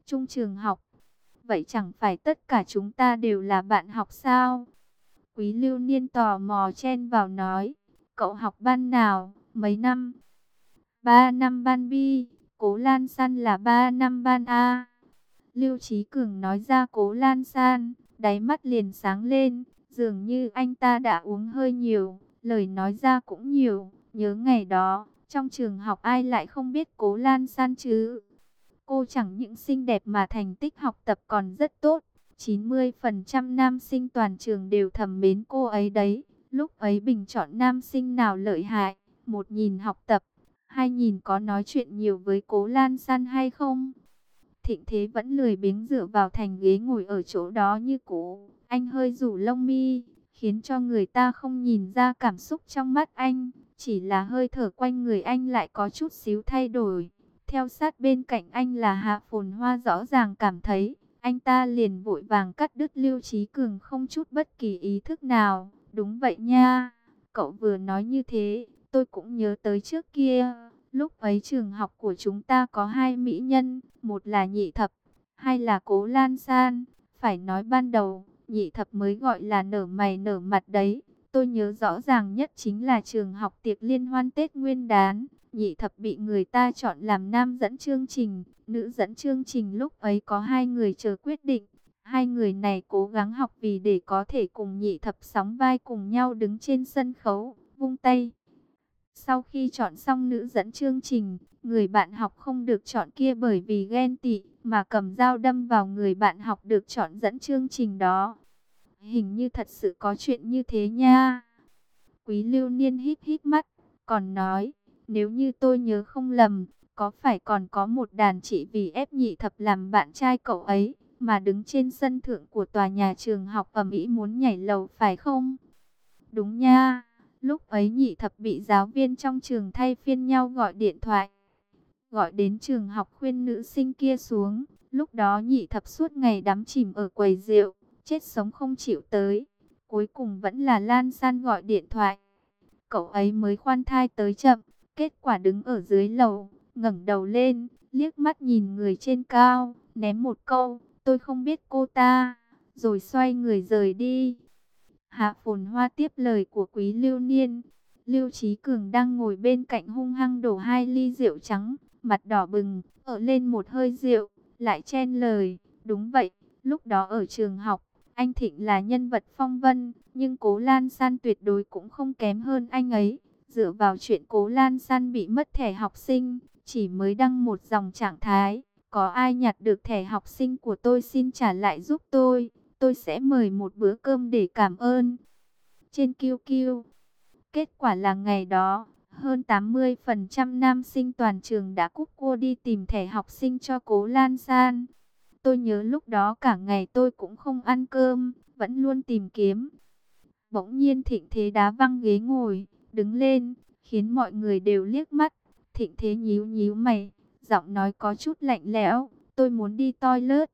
A: Chung trường học. Vậy chẳng phải tất cả chúng ta đều là bạn học sao? Quý Lưu Niên tò mò chen vào nói. Cậu học ban nào, mấy năm? Ba năm ban bi, Cố Lan San là ba năm ban A. Lưu Chí Cường nói ra Cố Lan San, đáy mắt liền sáng lên, dường như anh ta đã uống hơi nhiều, lời nói ra cũng nhiều. Nhớ ngày đó, trong trường học ai lại không biết Cố Lan San chứ? Cô chẳng những xinh đẹp mà thành tích học tập còn rất tốt. chín mươi phần trăm nam sinh toàn trường đều thầm mến cô ấy đấy. Lúc ấy bình chọn nam sinh nào lợi hại, một nhìn học tập, hai nhìn có nói chuyện nhiều với Cố Lan San hay không. Thịnh Thế vẫn lười biếng dựa vào thành ghế ngồi ở chỗ đó như cũ. Anh hơi rủ lông mi, khiến cho người ta không nhìn ra cảm xúc trong mắt anh. Chỉ là hơi thở quanh người anh lại có chút xíu thay đổi. Theo sát bên cạnh anh là Hạ Phồn Hoa, rõ ràng cảm thấy anh ta liền vội vàng cắt đứt Lưu Chí Cường không chút bất kỳ ý thức nào. Đúng vậy nha, cậu vừa nói như thế, tôi cũng nhớ tới trước kia. Lúc ấy trường học của chúng ta có hai mỹ nhân, một là Nhị Thập, hai là Cố Lan San. Phải nói ban đầu, Nhị Thập mới gọi là nở mày nở mặt đấy. Tôi nhớ rõ ràng nhất chính là trường học tiệc liên hoan Tết Nguyên đán. Nhị Thập bị người ta chọn làm nam dẫn chương trình, nữ dẫn chương trình lúc ấy có hai người chờ quyết định. Hai người này cố gắng học vì để có thể cùng Nhị Thập sóng vai cùng nhau đứng trên sân khấu, vung tay. Sau khi chọn xong nữ dẫn chương trình, người bạn học không được chọn kia bởi vì ghen tị mà cầm dao đâm vào người bạn học được chọn dẫn chương trình đó. Hình như thật sự có chuyện như thế nha. Quý Lưu Niên híp híp mắt, còn nói, nếu như tôi nhớ không lầm, có phải còn có một đàn chị vì ép Nhị Thập làm bạn trai cậu ấy, mà đứng trên sân thượng của tòa nhà trường học ầm ĩ muốn nhảy lầu phải không? Đúng nha, lúc ấy Nhị Thập bị giáo viên trong trường thay phiên nhau gọi điện thoại, gọi đến trường học khuyên nữ sinh kia xuống. Lúc đó Nhị Thập suốt ngày đắm chìm ở quầy rượu, chết sống không chịu tới. Cuối cùng vẫn là Lan San gọi điện thoại, cậu ấy mới khoan thai tới chậm. Kết quả đứng ở dưới lầu, ngẩng đầu lên, liếc mắt nhìn người trên cao, ném một câu, tôi không biết cô ta, rồi xoay người rời đi. Hạ Phồn Hoa tiếp lời của Quý Lưu Niên. Lưu Chí Cường đang ngồi bên cạnh hung hăng đổ hai ly rượu trắng, mặt đỏ bừng, ở lên một hơi rượu, lại chen lời, đúng vậy, lúc đó ở trường học, anh Thịnh là nhân vật phong vân, nhưng Cố Lan San tuyệt đối cũng không kém hơn anh ấy. Dựa vào chuyện Cố Lan San bị mất thẻ học sinh, chỉ mới đăng một dòng trạng thái, có ai nhặt được thẻ học sinh của tôi xin trả lại giúp tôi, tôi sẽ mời một bữa cơm để cảm ơn. Trên kiu kiu, kết quả là ngày đó, hơn tám mươi phần trăm nam sinh toàn trường đã cúp cua đi tìm thẻ học sinh cho Cố Lan San. Tôi nhớ lúc đó cả ngày tôi cũng không ăn cơm, vẫn luôn tìm kiếm. Bỗng nhiên Thịnh Thế đá văng ghế ngồi, đứng lên, khiến mọi người đều liếc mắt. Thịnh Thế nhíu nhíu mày, giọng nói có chút lạnh lẽo, tôi muốn đi toilet.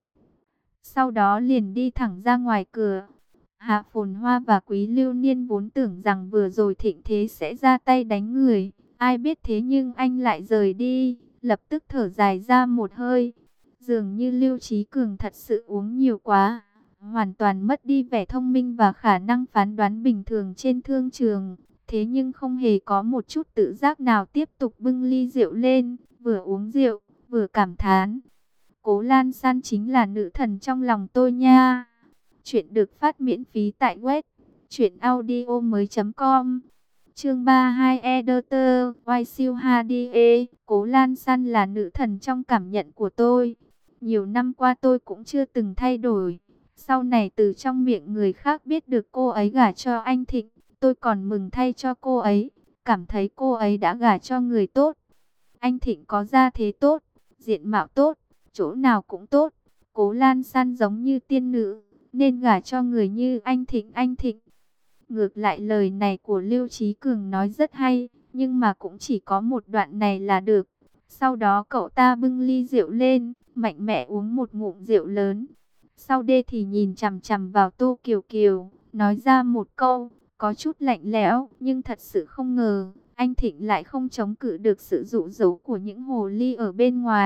A: Sau đó liền đi thẳng ra ngoài cửa. Hạ Phồn Hoa và Quý Lưu Niên vốn tưởng rằng vừa rồi Thịnh Thế sẽ ra tay đánh người, ai biết thế nhưng anh lại rời đi, lập tức thở dài ra một hơi. Dường như Lưu Chí Cường thật sự uống nhiều quá, hoàn toàn mất đi vẻ thông minh và khả năng phán đoán bình thường trên thương trường. Thế nhưng không hề có một chút tự giác nào, tiếp tục bưng ly rượu lên, vừa uống rượu, vừa cảm thán. Cố Lan San chính là nữ thần trong lòng tôi nha. Chuyện được phát miễn phí tại web truyện audio mới chấm com. Chương ba mươi hai Editor, Why siêu hát đê. Cố Lan San là nữ thần trong cảm nhận của tôi. Nhiều năm qua tôi cũng chưa từng thay đổi. Sau này từ trong miệng người khác biết được cô ấy gả cho anh Thịnh, tôi còn mừng thay cho cô ấy, cảm thấy cô ấy đã gả cho người tốt. Anh Thịnh có gia thế tốt, diện mạo tốt, chỗ nào cũng tốt. Cố Lan San giống như tiên nữ, nên gả cho người như anh Thịnh. Anh Thịnh. Ngược lại lời này của Lưu Chí Cường nói rất hay, nhưng mà cũng chỉ có một đoạn này là được. Sau đó cậu ta bưng ly rượu lên, mạnh mẽ uống một ngụm rượu lớn. Sau đây thì nhìn chằm chằm vào Tô Kiều Kiều, nói ra một câu, có chút lạnh lẽo, nhưng thật sự không ngờ, anh Thịnh lại không chống cự được sự dụ dỗ của những hồ ly ở bên ngoài.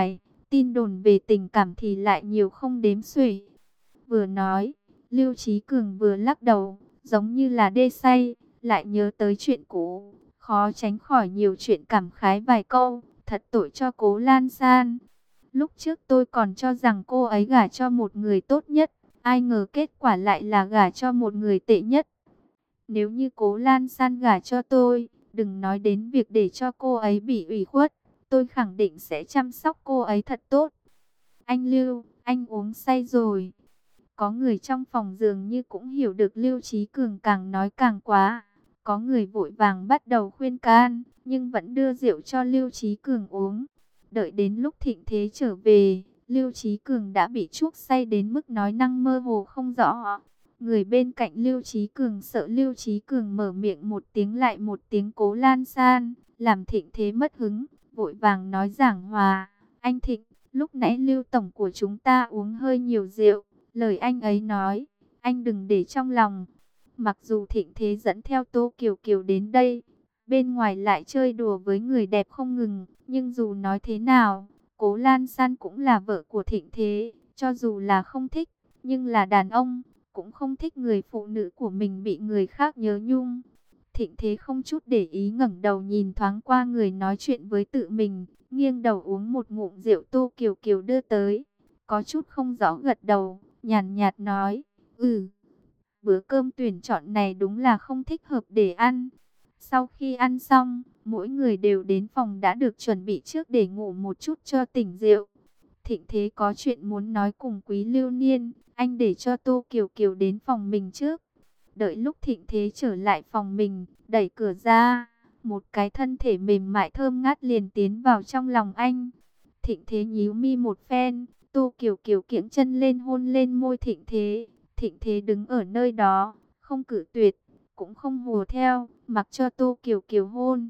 A: tin đồn về tình cảm thì lại nhiều không đếm xuể. Vừa nói, Lưu Chí Cường vừa lắc đầu, giống như là đê say, lại nhớ tới chuyện cũ, khó tránh khỏi nhiều chuyện cảm khái vài câu, thật tội cho Cố Lan San. Lúc trước tôi còn cho rằng cô ấy gả cho một người tốt nhất, ai ngờ kết quả lại là gả cho một người tệ nhất. Nếu như Cố Lan San gả cho tôi, đừng nói đến việc để cho cô ấy bị ủy khuất, tôi khẳng định sẽ chăm sóc cô ấy thật tốt. Anh Lưu, anh uống say rồi. Có người trong phòng dường như cũng hiểu được Lưu Chí Cường càng nói càng quá. Có người vội vàng bắt đầu khuyên can, nhưng vẫn đưa rượu cho Lưu Chí Cường uống. Đợi đến lúc Thịnh Thế trở về, Lưu Chí Cường đã bị chuốc say đến mức nói năng mơ hồ không rõ. Người bên cạnh Lưu Chí Cường sợ Lưu Chí Cường mở miệng một tiếng lại một tiếng Cố Lan San, làm Thịnh Thế mất hứng, vội vàng nói giảng hòa. Anh Thịnh, lúc nãy Lưu Tổng của chúng ta uống hơi nhiều rượu, lời anh ấy nói, anh đừng để trong lòng. Mặc dù Thịnh Thế dẫn theo Tô Kiều Kiều đến đây, bên ngoài lại chơi đùa với người đẹp không ngừng, nhưng dù nói thế nào, Cố Lan San cũng là vợ của Thịnh Thế, cho dù là không thích, nhưng là đàn ông, cũng không thích người phụ nữ của mình bị người khác nhớ nhung. Thịnh Thế không chút để ý ngẩng đầu nhìn thoáng qua người nói chuyện với tự mình, nghiêng đầu uống một ngụm rượu Tô Kiều Kiều đưa tới, có chút không rõ gật đầu, nhàn nhạt nói, ừ, bữa cơm tuyển chọn này đúng là không thích hợp để ăn. Sau khi ăn xong, mỗi người đều đến phòng đã được chuẩn bị trước để ngủ một chút cho tỉnh rượu. Thịnh Thế có chuyện muốn nói cùng Quý Lưu Niên, anh để cho Tô Kiều Kiều đến phòng mình trước. Đợi lúc Thịnh Thế trở lại phòng mình, đẩy cửa ra, một cái thân thể mềm mại thơm ngát liền tiến vào trong lòng anh. Thịnh Thế nhíu mi một phen, Tô Kiều Kiều kiễng chân lên hôn lên môi Thịnh Thế. Thịnh Thế đứng ở nơi đó, không cự tuyệt, cũng không hùa theo, mặc cho Tô Kiều Kiều hôn.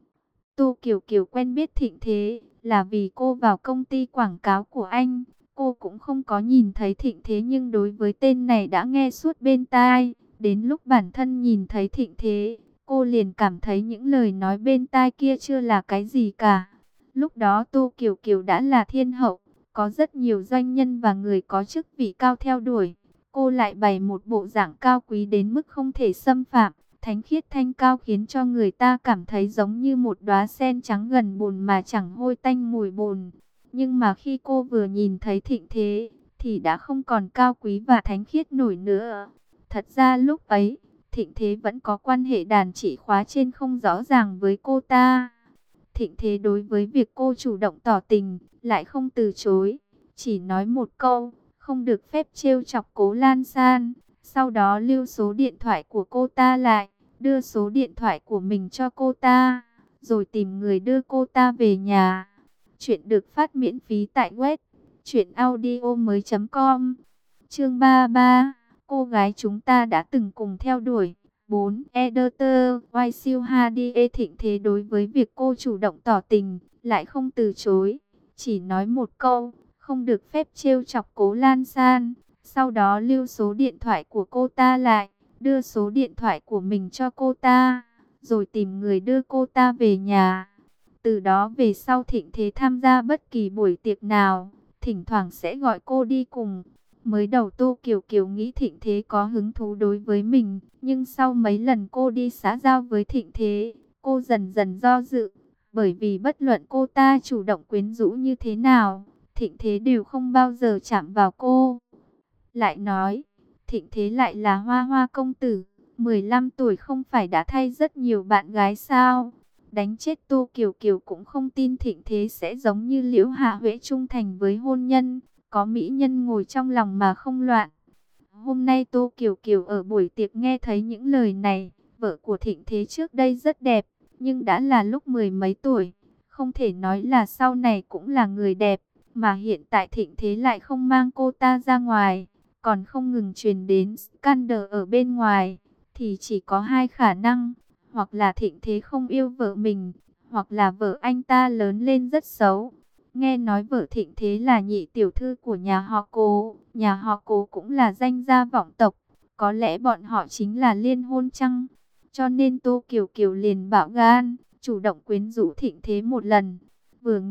A: Tô Kiều Kiều quen biết Thịnh Thế là vì cô vào công ty quảng cáo của anh. Cô cũng không có nhìn thấy Thịnh Thế nhưng đối với tên này đã nghe suốt bên tai. Đến lúc bản thân nhìn thấy Thịnh Thế, cô liền cảm thấy những lời nói bên tai kia chưa là cái gì cả. Lúc đó Tô Kiều Kiều đã là thiên hậu, có rất nhiều doanh nhân và người có chức vị cao theo đuổi. Cô lại bày một bộ dạng cao quý đến mức không thể xâm phạm, thánh khiết thanh cao khiến cho người ta cảm thấy giống như một đóa sen trắng gần bùn mà chẳng hôi tanh mùi bùn. Nhưng mà khi cô vừa nhìn thấy Thịnh Thế, thì đã không còn cao quý và thánh khiết nổi nữa. Thật ra lúc ấy, Thịnh Thế vẫn có quan hệ đàn chỉ khóa trên không rõ ràng với cô ta. Thịnh Thế đối với việc cô chủ động tỏ tình, lại không từ chối, chỉ nói một câu, không được phép trêu chọc Cố Lan San. Sau đó lưu số điện thoại của cô ta lại, đưa số điện thoại của mình cho cô ta, rồi tìm người đưa cô ta về nhà. Chuyện được phát miễn phí tại web truyện audio mới chấm com. Chương ba mươi ba, cô gái chúng ta đã từng cùng theo đuổi. bốn. Editor, Why siêu ha đi e Thịnh Thế đối với việc cô chủ động tỏ tình, lại không từ chối, chỉ nói một câu, không được phép trêu chọc Cố Lan San. Sau đó lưu số điện thoại của cô ta lại, đưa số điện thoại của mình cho cô ta, rồi tìm người đưa cô ta về nhà. Từ đó về sau Thịnh Thế tham gia bất kỳ buổi tiệc nào, thỉnh thoảng sẽ gọi cô đi cùng. Mới đầu Tô Kiều Kiều nghĩ Thịnh Thế có hứng thú đối với mình, nhưng sau mấy lần cô đi xã giao với Thịnh Thế, cô dần dần do dự, bởi vì bất luận cô ta chủ động quyến rũ như thế nào, Thịnh Thế đều không bao giờ chạm vào cô. Lại nói, Thịnh Thế lại là hoa hoa công tử, mười lăm tuổi không phải đã thay rất nhiều bạn gái sao? Đánh chết Tô Kiều Kiều cũng không tin Thịnh Thế sẽ giống như Liễu Hạ Huệ trung thành với hôn nhân, có mỹ nhân ngồi trong lòng mà không loạn. Hôm nay Tô Kiều Kiều ở buổi tiệc nghe thấy những lời này, vợ của Thịnh Thế trước đây rất đẹp, nhưng đã là lúc mười mấy tuổi, không thể nói là sau này cũng là người đẹp, mà hiện tại Thịnh Thế lại không mang cô ta ra ngoài, còn không ngừng truyền đến scandal ở bên ngoài, thì chỉ có hai khả năng, hoặc là Thịnh Thế không yêu vợ mình, hoặc là vợ anh ta lớn lên rất xấu. Nghe nói vợ Thịnh Thế là nhị tiểu thư của nhà họ Cố, nhà họ Cố cũng là danh gia vọng tộc, có lẽ bọn họ chính là liên hôn chăng? Cho nên Tô Kiều Kiều liền bạo gan, chủ động quyến rũ Thịnh Thế một lần. Vừa nghĩ,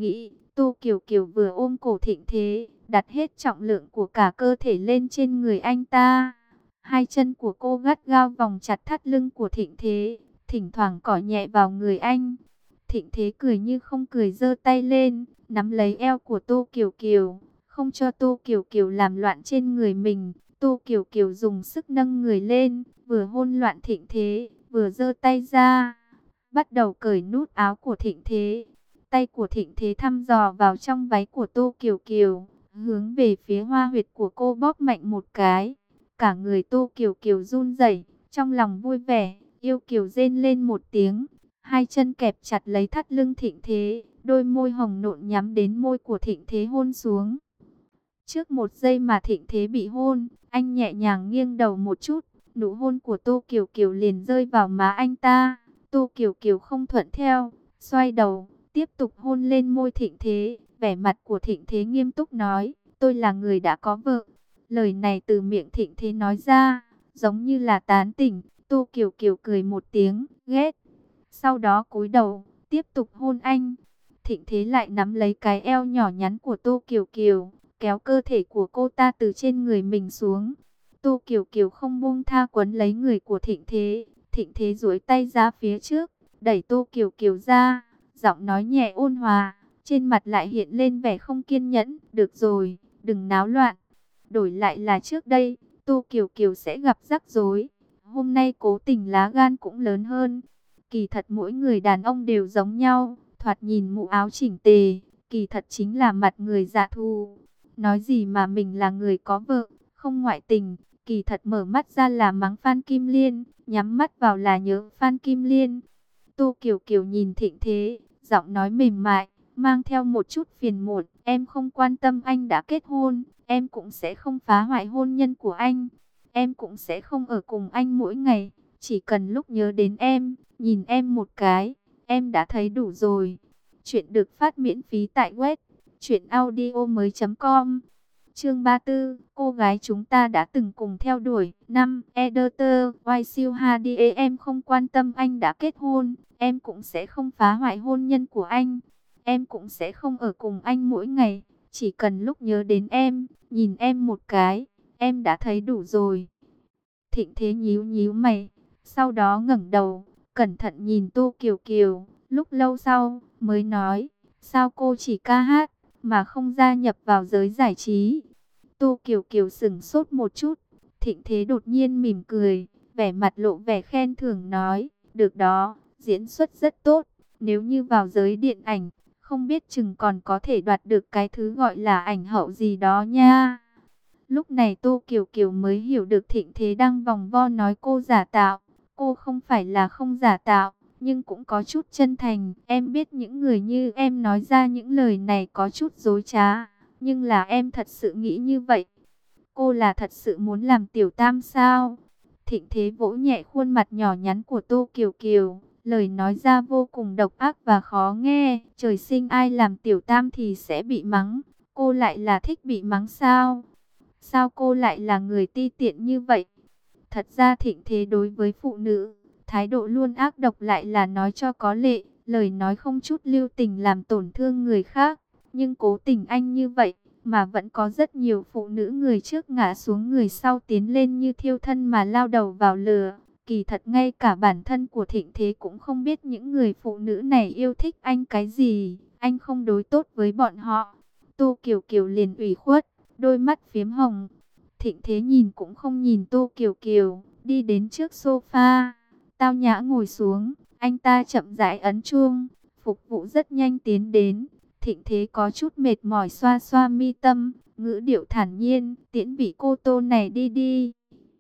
A: Tô Kiều Kiều vừa ôm cổ Thịnh Thế, đặt hết trọng lượng của cả cơ thể lên trên người anh ta. Hai chân của cô gắt gao vòng chặt thắt lưng của Thịnh Thế, thỉnh thoảng cọ nhẹ vào người anh. Thịnh Thế cười như không cười, giơ tay lên, nắm lấy eo của Tô Kiều Kiều, không cho Tô Kiều Kiều làm loạn trên người mình. Tô Kiều Kiều dùng sức nâng người lên, vừa hôn loạn Thịnh Thế, vừa giơ tay ra, bắt đầu cởi nút áo của Thịnh Thế. Tay của Thịnh Thế thăm dò vào trong váy của Tô Kiều Kiều, hướng về phía hoa huyệt của cô bóp mạnh một cái. Cả người Tô Kiều Kiều run rẩy, trong lòng vui vẻ, yêu kiều rên lên một tiếng. Hai chân kẹp chặt lấy thắt lưng Thịnh Thế, đôi môi hồng nộn nhắm đến môi của Thịnh Thế hôn xuống. Trước một giây mà Thịnh Thế bị hôn, anh nhẹ nhàng nghiêng đầu một chút, nụ hôn của Tô Kiều Kiều liền rơi vào má anh ta. Tô Kiều Kiều không thuận theo, xoay đầu, tiếp tục hôn lên môi Thịnh Thế. Vẻ mặt của Thịnh Thế nghiêm túc nói, tôi là người đã có vợ. Lời này từ miệng Thịnh Thế nói ra, giống như là tán tỉnh. Tô Kiều Kiều cười một tiếng, ghét. Sau đó cúi đầu, tiếp tục hôn anh. Thịnh Thế lại nắm lấy cái eo nhỏ nhắn của Tô Kiều Kiều, kéo cơ thể của cô ta từ trên người mình xuống. Tô Kiều Kiều không buông tha, quấn lấy người của Thịnh Thế. Thịnh Thế duỗi tay ra phía trước, đẩy Tô Kiều Kiều ra, giọng nói nhẹ ôn hòa, trên mặt lại hiện lên vẻ không kiên nhẫn. Được rồi, đừng náo loạn. Đổi lại là trước đây, Tô Kiều Kiều sẽ gặp rắc rối. Hôm nay cố tình lá gan cũng lớn hơn. Kỳ thật mỗi người đàn ông đều giống nhau, thoạt nhìn mũ áo chỉnh tề, kỳ thật chính là mặt người dạ thù. Nói gì mà mình là người có vợ, không ngoại tình, kỳ thật mở mắt ra là mắng Phan Kim Liên, nhắm mắt vào là nhớ Phan Kim Liên. Tô Kiều Kiều nhìn Thịnh Thế, giọng nói mềm mại, mang theo một chút phiền muộn. Em không quan tâm anh đã kết hôn, em cũng sẽ không phá hoại hôn nhân của anh. Em cũng sẽ không ở cùng anh mỗi ngày, chỉ cần lúc nhớ đến em, nhìn em một cái, em đã thấy đủ rồi. Chuyện được phát miễn phí tại web truyện audio mới chấm com. Chương ba mươi tư, cô gái chúng ta đã từng cùng theo đuổi. Năm, Editor, Why siêu hát đê em không quan tâm anh đã kết hôn, em cũng sẽ không phá hoại hôn nhân của anh. Em cũng sẽ không ở cùng anh mỗi ngày, chỉ cần lúc nhớ đến em, nhìn em một cái, em đã thấy đủ rồi. Thịnh Thế nhíu nhíu mày, sau đó ngẩng đầu, cẩn thận nhìn Tô Kiều Kiều, lúc lâu sau mới nói, sao cô chỉ ca hát mà không gia nhập vào giới giải trí? Tô Kiều Kiều sững sốt một chút, Thịnh Thế đột nhiên mỉm cười, vẻ mặt lộ vẻ khen thưởng nói, được đó, diễn xuất rất tốt, nếu như vào giới điện ảnh, không biết chừng còn có thể đoạt được cái thứ gọi là ảnh hậu gì đó nha. Lúc này Tô Kiều Kiều mới hiểu được Thịnh Thế đang vòng vo nói cô giả tạo. Cô không phải là không giả tạo, nhưng cũng có chút chân thành. Em biết những người như em nói ra những lời này có chút dối trá, nhưng là em thật sự nghĩ như vậy. Cô là thật sự muốn làm tiểu tam sao? Thịnh Thế vỗ nhẹ khuôn mặt nhỏ nhắn của Tô Kiều Kiều, lời nói ra vô cùng độc ác và khó nghe. Trời sinh ai làm tiểu tam thì sẽ bị mắng, cô lại là thích bị mắng sao? Sao cô lại là người ti tiện như vậy? Thật ra Thịnh Thế đối với phụ nữ, thái độ luôn ác độc lại là nói cho có lệ, lời nói không chút lưu tình làm tổn thương người khác. Nhưng cố tình anh như vậy, mà vẫn có rất nhiều phụ nữ người trước ngã xuống người sau tiến lên như thiêu thân mà lao đầu vào lửa. Kỳ thật ngay cả bản thân của Thịnh Thế cũng không biết những người phụ nữ này yêu thích anh cái gì, anh không đối tốt với bọn họ. Tô Kiều Kiều liền ủy khuất, đôi mắt phiếm hồng. Thịnh Thế nhìn cũng không nhìn Tô Kiều Kiều, đi đến trước sofa, tao nhã ngồi xuống, anh ta chậm rãi ấn chuông, phục vụ rất nhanh tiến đến. Thịnh Thế có chút mệt mỏi xoa xoa mi tâm, ngữ điệu thản nhiên, tiễn vị cô Tô này đi đi.